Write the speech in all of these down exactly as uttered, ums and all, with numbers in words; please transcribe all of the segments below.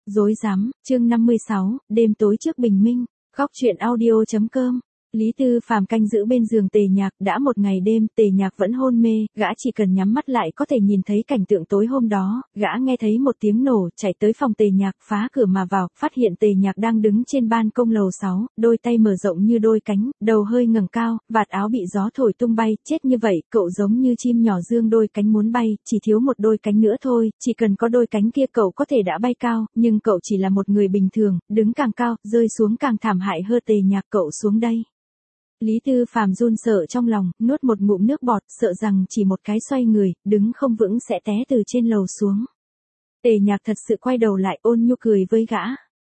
Rối rắm, chương năm mươi sáu, đêm tối trước bình minh, góc truyện audio chấm com. Lý Tư Phàm canh giữ bên giường Tề Nhạc, đã một ngày đêm, Tề Nhạc vẫn hôn mê, gã chỉ cần nhắm mắt lại có thể nhìn thấy cảnh tượng tối hôm đó, gã nghe thấy một tiếng nổ, chạy tới phòng Tề Nhạc, phá cửa mà vào, phát hiện Tề Nhạc đang đứng trên ban công lầu sáu, đôi tay mở rộng như đôi cánh, đầu hơi ngẩng cao, vạt áo bị gió thổi tung bay, chết như vậy, cậu giống như chim nhỏ dương đôi cánh muốn bay, chỉ thiếu một đôi cánh nữa thôi, chỉ cần có đôi cánh kia cậu có thể đã bay cao, nhưng cậu chỉ là một người bình thường, đứng càng cao, rơi xuống càng thảm hại hơn. Tề Nhạc, cậu xuống đây. Lý Tư Phàm run sợ trong lòng, nuốt một ngụm nước bọt, sợ rằng chỉ một cái xoay người, đứng không vững sẽ té từ trên lầu xuống. Tề Nhạc thật sự quay đầu lại, ôn nhu cười với gã.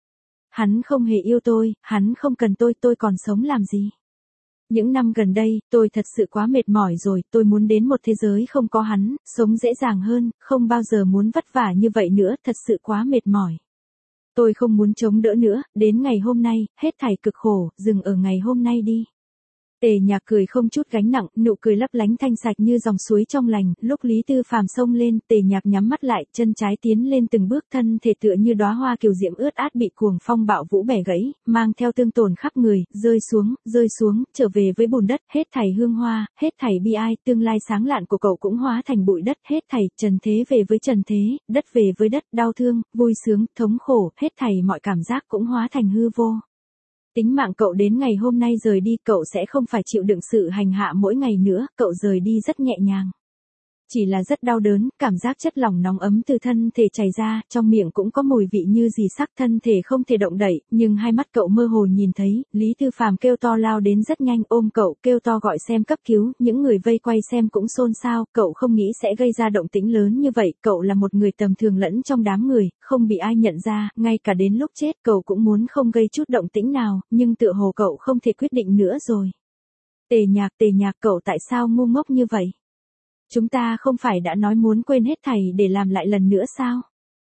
Hắn không hề yêu tôi, hắn không cần tôi, tôi còn sống làm gì? Những năm gần đây, tôi thật sự quá mệt mỏi rồi, tôi muốn đến một thế giới không có hắn, sống dễ dàng hơn, không bao giờ muốn vất vả như vậy nữa, thật sự quá mệt mỏi. Tôi không muốn chống đỡ nữa, đến ngày hôm nay, hết thảy cực khổ, dừng ở ngày hôm nay đi. Tề Nhạc cười không chút gánh nặng, nụ cười lấp lánh thanh sạch như dòng suối trong lành, lúc Lý Tư Phàm xông lên, Tề Nhạc nhắm mắt lại, chân trái tiến lên từng bước, thân thể tựa như đóa hoa kiều diễm ướt át bị cuồng phong bạo vũ bẻ gãy, mang theo tương tổn khắp người, rơi xuống, rơi xuống, trở về với bùn đất, hết thảy hương hoa, hết thảy bi ai, tương lai sáng lạn của cậu cũng hóa thành bụi đất, hết thảy trần thế về với trần thế, đất về với đất, đau thương, vui sướng, thống khổ, hết thảy mọi cảm giác cũng hóa thành hư vô. Tính mạng cậu đến ngày hôm nay rời đi, cậu sẽ không phải chịu đựng sự hành hạ mỗi ngày nữa, cậu rời đi rất nhẹ nhàng. Chỉ là rất đau đớn, cảm giác chất lỏng nóng ấm từ thân thể chảy ra, trong miệng cũng có mùi vị như gì sắc, thân thể không thể động đậy, nhưng hai mắt cậu mơ hồ nhìn thấy, Lý Tư Phàm kêu to lao đến rất nhanh, ôm cậu, kêu to gọi xem cấp cứu, những người vây quay xem cũng xôn xao, cậu không nghĩ sẽ gây ra động tĩnh lớn như vậy, cậu là một người tầm thường lẫn trong đám người, không bị ai nhận ra, ngay cả đến lúc chết cậu cũng muốn không gây chút động tĩnh nào, nhưng tựa hồ cậu không thể quyết định nữa rồi. Tề Nhạc, Tề Nhạc, cậu tại sao ngu ngốc như vậy? Chúng ta không phải đã nói muốn quên hết thảy để làm lại lần nữa sao?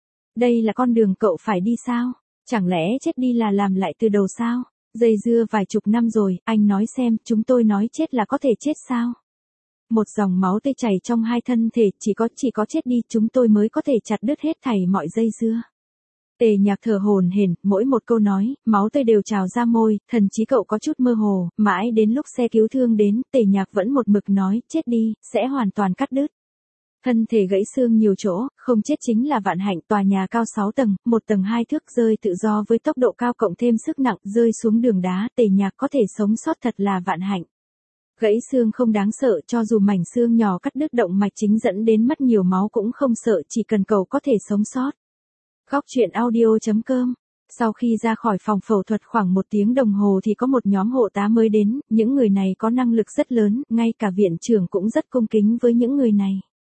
Đây là con đường cậu phải đi sao? Chẳng lẽ chết đi là làm lại từ đầu sao? Dây dưa vài chục năm rồi, anh nói xem, chúng tôi nói chết là có thể chết sao? Một dòng máu tươi chảy trong hai thân thể, chỉ có chỉ có chết đi chúng tôi mới có thể chặt đứt hết thảy mọi dây dưa. Tề Nhạc thở hổn hển, mỗi một câu nói, máu tươi đều trào ra môi, thần trí cậu có chút mơ hồ, mãi đến lúc xe cứu thương đến, Tề Nhạc vẫn một mực nói, chết đi, sẽ hoàn toàn cắt đứt. Thân thể gãy xương nhiều chỗ, không chết chính là vạn hạnh, tòa nhà cao sáu tầng, một tầng hai thước rơi tự do với tốc độ cao cộng thêm sức nặng, rơi xuống đường đá, Tề Nhạc có thể sống sót thật là vạn hạnh. Gãy xương không đáng sợ, cho dù mảnh xương nhỏ cắt đứt động mạch chính dẫn đến mất nhiều máu cũng không sợ, chỉ cần cậu có thể sống sót. Góc truyện audio chấm com. Sau khi ra khỏi phòng phẫu thuật khoảng một tiếng đồng hồ thì có một nhóm hộ tá mới đến, những người này có năng lực rất lớn, ngay cả viện trưởng cũng rất cung kính với những người này.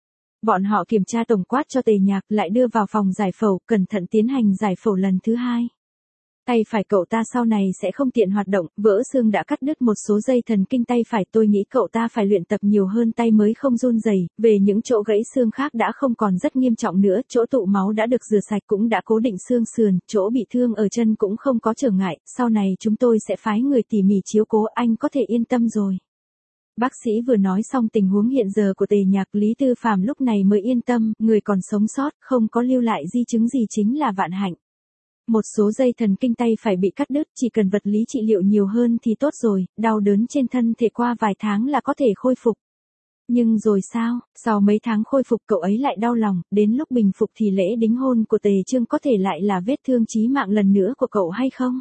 Bọn họ kiểm tra tổng quát cho Tề Nhạc, lại đưa vào phòng giải phẫu, cẩn thận tiến hành giải phẫu lần thứ hai. Tay phải cậu ta sau này sẽ không tiện hoạt động, vỡ xương đã cắt đứt một số dây thần kinh tay phải, tôi nghĩ cậu ta phải luyện tập nhiều hơn tay mới không run rẩy. Về những chỗ gãy xương khác đã không còn rất nghiêm trọng nữa, chỗ tụ máu đã được rửa sạch cũng đã cố định xương sườn, chỗ bị thương ở chân cũng không có trở ngại, sau này chúng tôi sẽ phái người tỉ mỉ chiếu cố, anh có thể yên tâm rồi. Bác sĩ vừa nói xong tình huống hiện giờ của Tề Nhạc, Lý Tư Phàm lúc này mới yên tâm, người còn sống sót, không có lưu lại di chứng gì chính là vạn hạnh. Một số dây thần kinh tay phải bị cắt đứt, chỉ cần vật lý trị liệu nhiều hơn thì tốt rồi, đau đớn trên thân thể qua vài tháng là có thể khôi phục. Nhưng rồi sao, sau mấy tháng khôi phục cậu ấy lại đau lòng, đến lúc bình phục thì lễ đính hôn của Tề Trương có thể lại là vết thương chí mạng lần nữa của cậu hay không?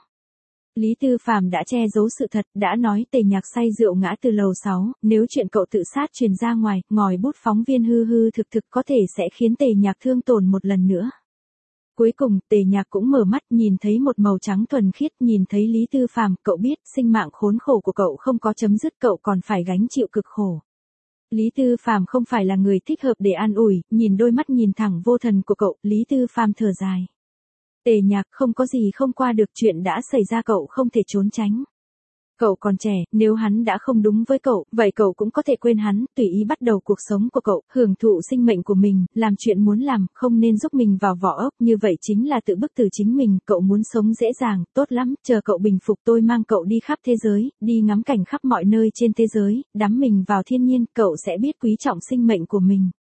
Lý Tư Phàm đã che giấu sự thật, đã nói Tề Nhạc say rượu ngã từ lầu sáu, nếu chuyện cậu tự sát truyền ra ngoài, ngòi bút phóng viên hư hư thực thực có thể sẽ khiến Tề Nhạc thương tổn một lần nữa. Cuối cùng, Tề Nhạc cũng mở mắt, nhìn thấy một màu trắng thuần khiết, nhìn thấy Lý Tư Phàm, cậu biết, sinh mạng khốn khổ của cậu không có chấm dứt, cậu còn phải gánh chịu cực khổ. Lý Tư Phàm không phải là người thích hợp để an ủi, nhìn đôi mắt nhìn thẳng vô thần của cậu, Lý Tư Phàm thở dài. Tề Nhạc, không có gì không qua được, chuyện đã xảy ra cậu không thể trốn tránh. Cậu còn trẻ, nếu hắn đã không đúng với cậu, vậy cậu cũng có thể quên hắn, tùy ý bắt đầu cuộc sống của cậu, hưởng thụ sinh mệnh của mình, làm chuyện muốn làm, không nên giúp mình vào vỏ ốc, như vậy chính là tự bức tử chính mình, cậu muốn sống dễ dàng, tốt lắm, chờ cậu bình phục tôi mang cậu đi khắp thế giới, đi ngắm cảnh khắp mọi nơi trên thế giới, đắm mình vào thiên nhiên, cậu sẽ biết quý trọng sinh mệnh của mình.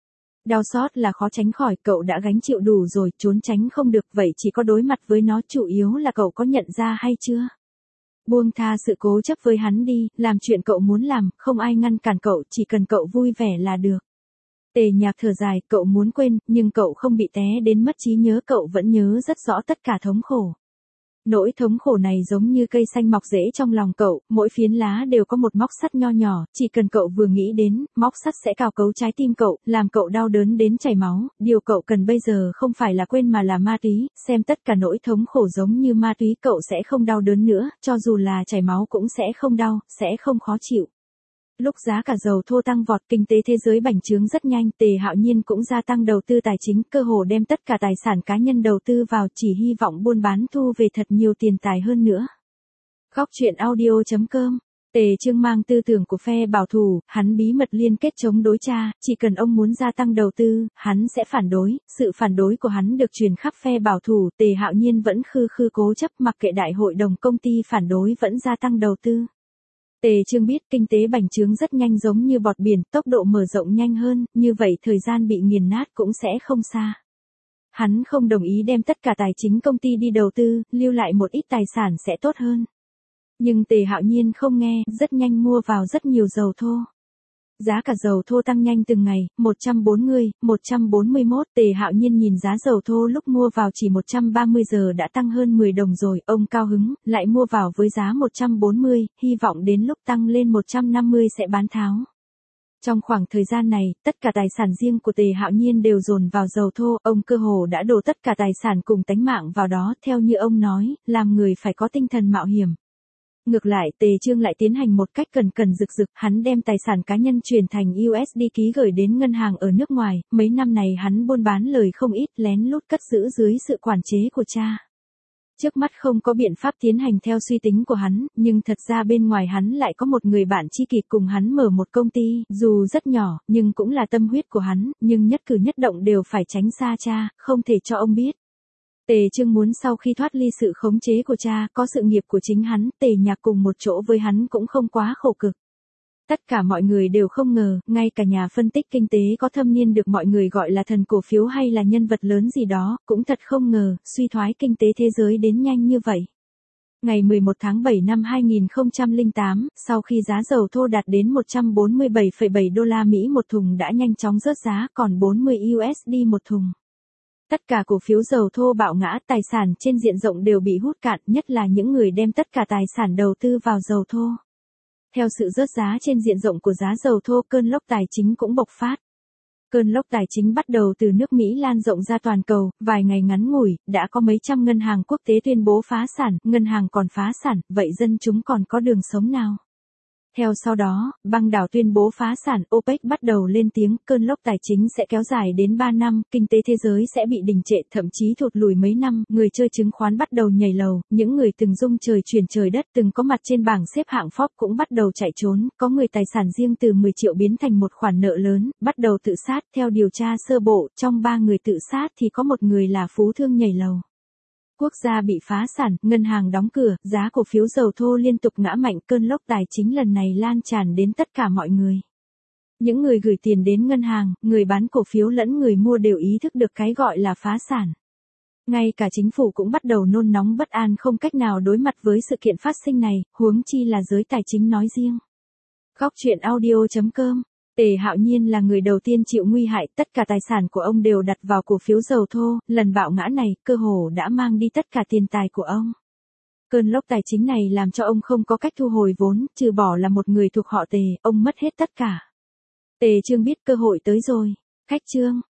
Đau xót là khó tránh khỏi, cậu đã gánh chịu đủ rồi, trốn tránh không được, vậy chỉ có đối mặt với nó, chủ yếu là cậu có nhận ra hay chưa? Buông tha sự cố chấp với hắn đi, làm chuyện cậu muốn làm, không ai ngăn cản cậu, chỉ cần cậu vui vẻ là được. Tề Nhạc thở dài, cậu muốn quên, nhưng cậu không bị té đến mất trí nhớ, cậu vẫn nhớ rất rõ tất cả thống khổ. Nỗi thống khổ này giống như cây xanh mọc rễ trong lòng cậu, mỗi phiến lá đều có một móc sắt nho nhỏ, chỉ cần cậu vừa nghĩ đến, móc sắt sẽ cào cấu trái tim cậu, làm cậu đau đớn đến chảy máu, điều cậu cần bây giờ không phải là quên mà là ma túy, xem tất cả nỗi thống khổ giống như ma túy, cậu sẽ không đau đớn nữa, cho dù là chảy máu cũng sẽ không đau, sẽ không khó chịu. Lúc giá cả dầu thô tăng vọt, kinh tế thế giới bành trướng rất nhanh, Tề Hạo Nhiên cũng gia tăng đầu tư tài chính, cơ hồ đem tất cả tài sản cá nhân đầu tư vào, chỉ hy vọng buôn bán thu về thật nhiều tiền tài hơn nữa. Góc truyện audio chấm com. Tề Chương mang tư tưởng của phe bảo thủ, hắn bí mật liên kết chống đối cha, chỉ cần ông muốn gia tăng đầu tư, hắn sẽ phản đối, sự phản đối của hắn được truyền khắp phe bảo thủ, Tề Hạo Nhiên vẫn khư khư cố chấp, mặc kệ đại hội đồng công ty phản đối vẫn gia tăng đầu tư. Tề Chương biết kinh tế bành trướng rất nhanh giống như bọt biển, tốc độ mở rộng nhanh hơn, như vậy thời gian bị nghiền nát cũng sẽ không xa. Hắn không đồng ý đem tất cả tài chính công ty đi đầu tư, lưu lại một ít tài sản sẽ tốt hơn. Nhưng Tề Hạo Nhiên không nghe, rất nhanh mua vào rất nhiều dầu thô. Giá cả dầu thô tăng nhanh từng ngày, một trăm bốn mươi, một trăm bốn mươi mốt, Tề Hạo Nhiên nhìn giá dầu thô lúc mua vào chỉ một trăm ba mươi giờ đã tăng hơn mười đồng rồi, ông cao hứng, lại mua vào với giá một trăm bốn mươi, hy vọng đến lúc tăng lên một trăm năm mươi sẽ bán tháo. Trong khoảng thời gian này, tất cả tài sản riêng của Tề Hạo Nhiên đều dồn vào dầu thô, ông cơ hồ đã đổ tất cả tài sản cùng tánh mạng vào đó, theo như ông nói, làm người phải có tinh thần mạo hiểm. Ngược lại, Tề Chương lại tiến hành một cách cẩn cẩn rực rực, hắn đem tài sản cá nhân chuyển thành u ét đê ký gửi đến ngân hàng ở nước ngoài, mấy năm này hắn buôn bán lời không ít, lén lút cất giữ dưới sự quản chế của cha. Trước mắt không có biện pháp tiến hành theo suy tính của hắn, nhưng thật ra bên ngoài hắn lại có một người bạn tri kỷ cùng hắn mở một công ty, dù rất nhỏ, nhưng cũng là tâm huyết của hắn, nhưng nhất cử nhất động đều phải tránh xa cha, không thể cho ông biết. Tề Chương muốn sau khi thoát ly sự khống chế của cha, có sự nghiệp của chính hắn, Tề Nhạc cùng một chỗ với hắn cũng không quá khổ cực. Tất cả mọi người đều không ngờ, ngay cả nhà phân tích kinh tế có thâm niên được mọi người gọi là thần cổ phiếu hay là nhân vật lớn gì đó, cũng thật không ngờ, suy thoái kinh tế thế giới đến nhanh như vậy. Ngày mười một tháng bảy năm hai nghìn không trăm lẻ tám, sau khi giá dầu thô đạt đến một trăm bốn mươi bảy phẩy bảy đô la Mỹ một thùng đã nhanh chóng rớt giá còn bốn mươi u ét đê một thùng. Tất cả cổ phiếu dầu thô bạo ngã, tài sản trên diện rộng đều bị hút cạn, nhất là những người đem tất cả tài sản đầu tư vào dầu thô. Theo sự rớt giá trên diện rộng của giá dầu thô, cơn lốc tài chính cũng bộc phát. Cơn lốc tài chính bắt đầu từ nước Mỹ lan rộng ra toàn cầu, vài ngày ngắn ngủi, đã có mấy trăm ngân hàng quốc tế tuyên bố phá sản, ngân hàng còn phá sản, vậy dân chúng còn có đường sống nào? Theo sau đó, băng đảo tuyên bố phá sản, OPEC bắt đầu lên tiếng, cơn lốc tài chính sẽ kéo dài đến ba năm, kinh tế thế giới sẽ bị đình trệ, thậm chí thụt lùi mấy năm, người chơi chứng khoán bắt đầu nhảy lầu, những người từng rung trời chuyển trời đất, từng có mặt trên bảng xếp hạng Forbes cũng bắt đầu chạy trốn, có người tài sản riêng từ mười triệu biến thành một khoản nợ lớn, bắt đầu tự sát, theo điều tra sơ bộ, trong ba người tự sát thì có một người là phú thương nhảy lầu. Quốc gia bị phá sản, ngân hàng đóng cửa, giá cổ phiếu dầu thô liên tục ngã mạnh, cơn lốc tài chính lần này lan tràn đến tất cả mọi người. Những người gửi tiền đến ngân hàng, người bán cổ phiếu lẫn người mua đều ý thức được cái gọi là phá sản. Ngay cả chính phủ cũng bắt đầu nôn nóng bất an không cách nào đối mặt với sự kiện phát sinh này, huống chi là giới tài chính nói riêng. Góc truyện audio chấm com. Tề Hạo Nhiên là người đầu tiên chịu nguy hại, tất cả tài sản của ông đều đặt vào cổ phiếu dầu thô, lần bạo ngã này, cơ hồ đã mang đi tất cả tiền tài của ông. Cơn lốc tài chính này làm cho ông không có cách thu hồi vốn, trừ bỏ là một người thuộc họ Tề, ông mất hết tất cả. Tề Chương biết cơ hội tới rồi. Khách Chương,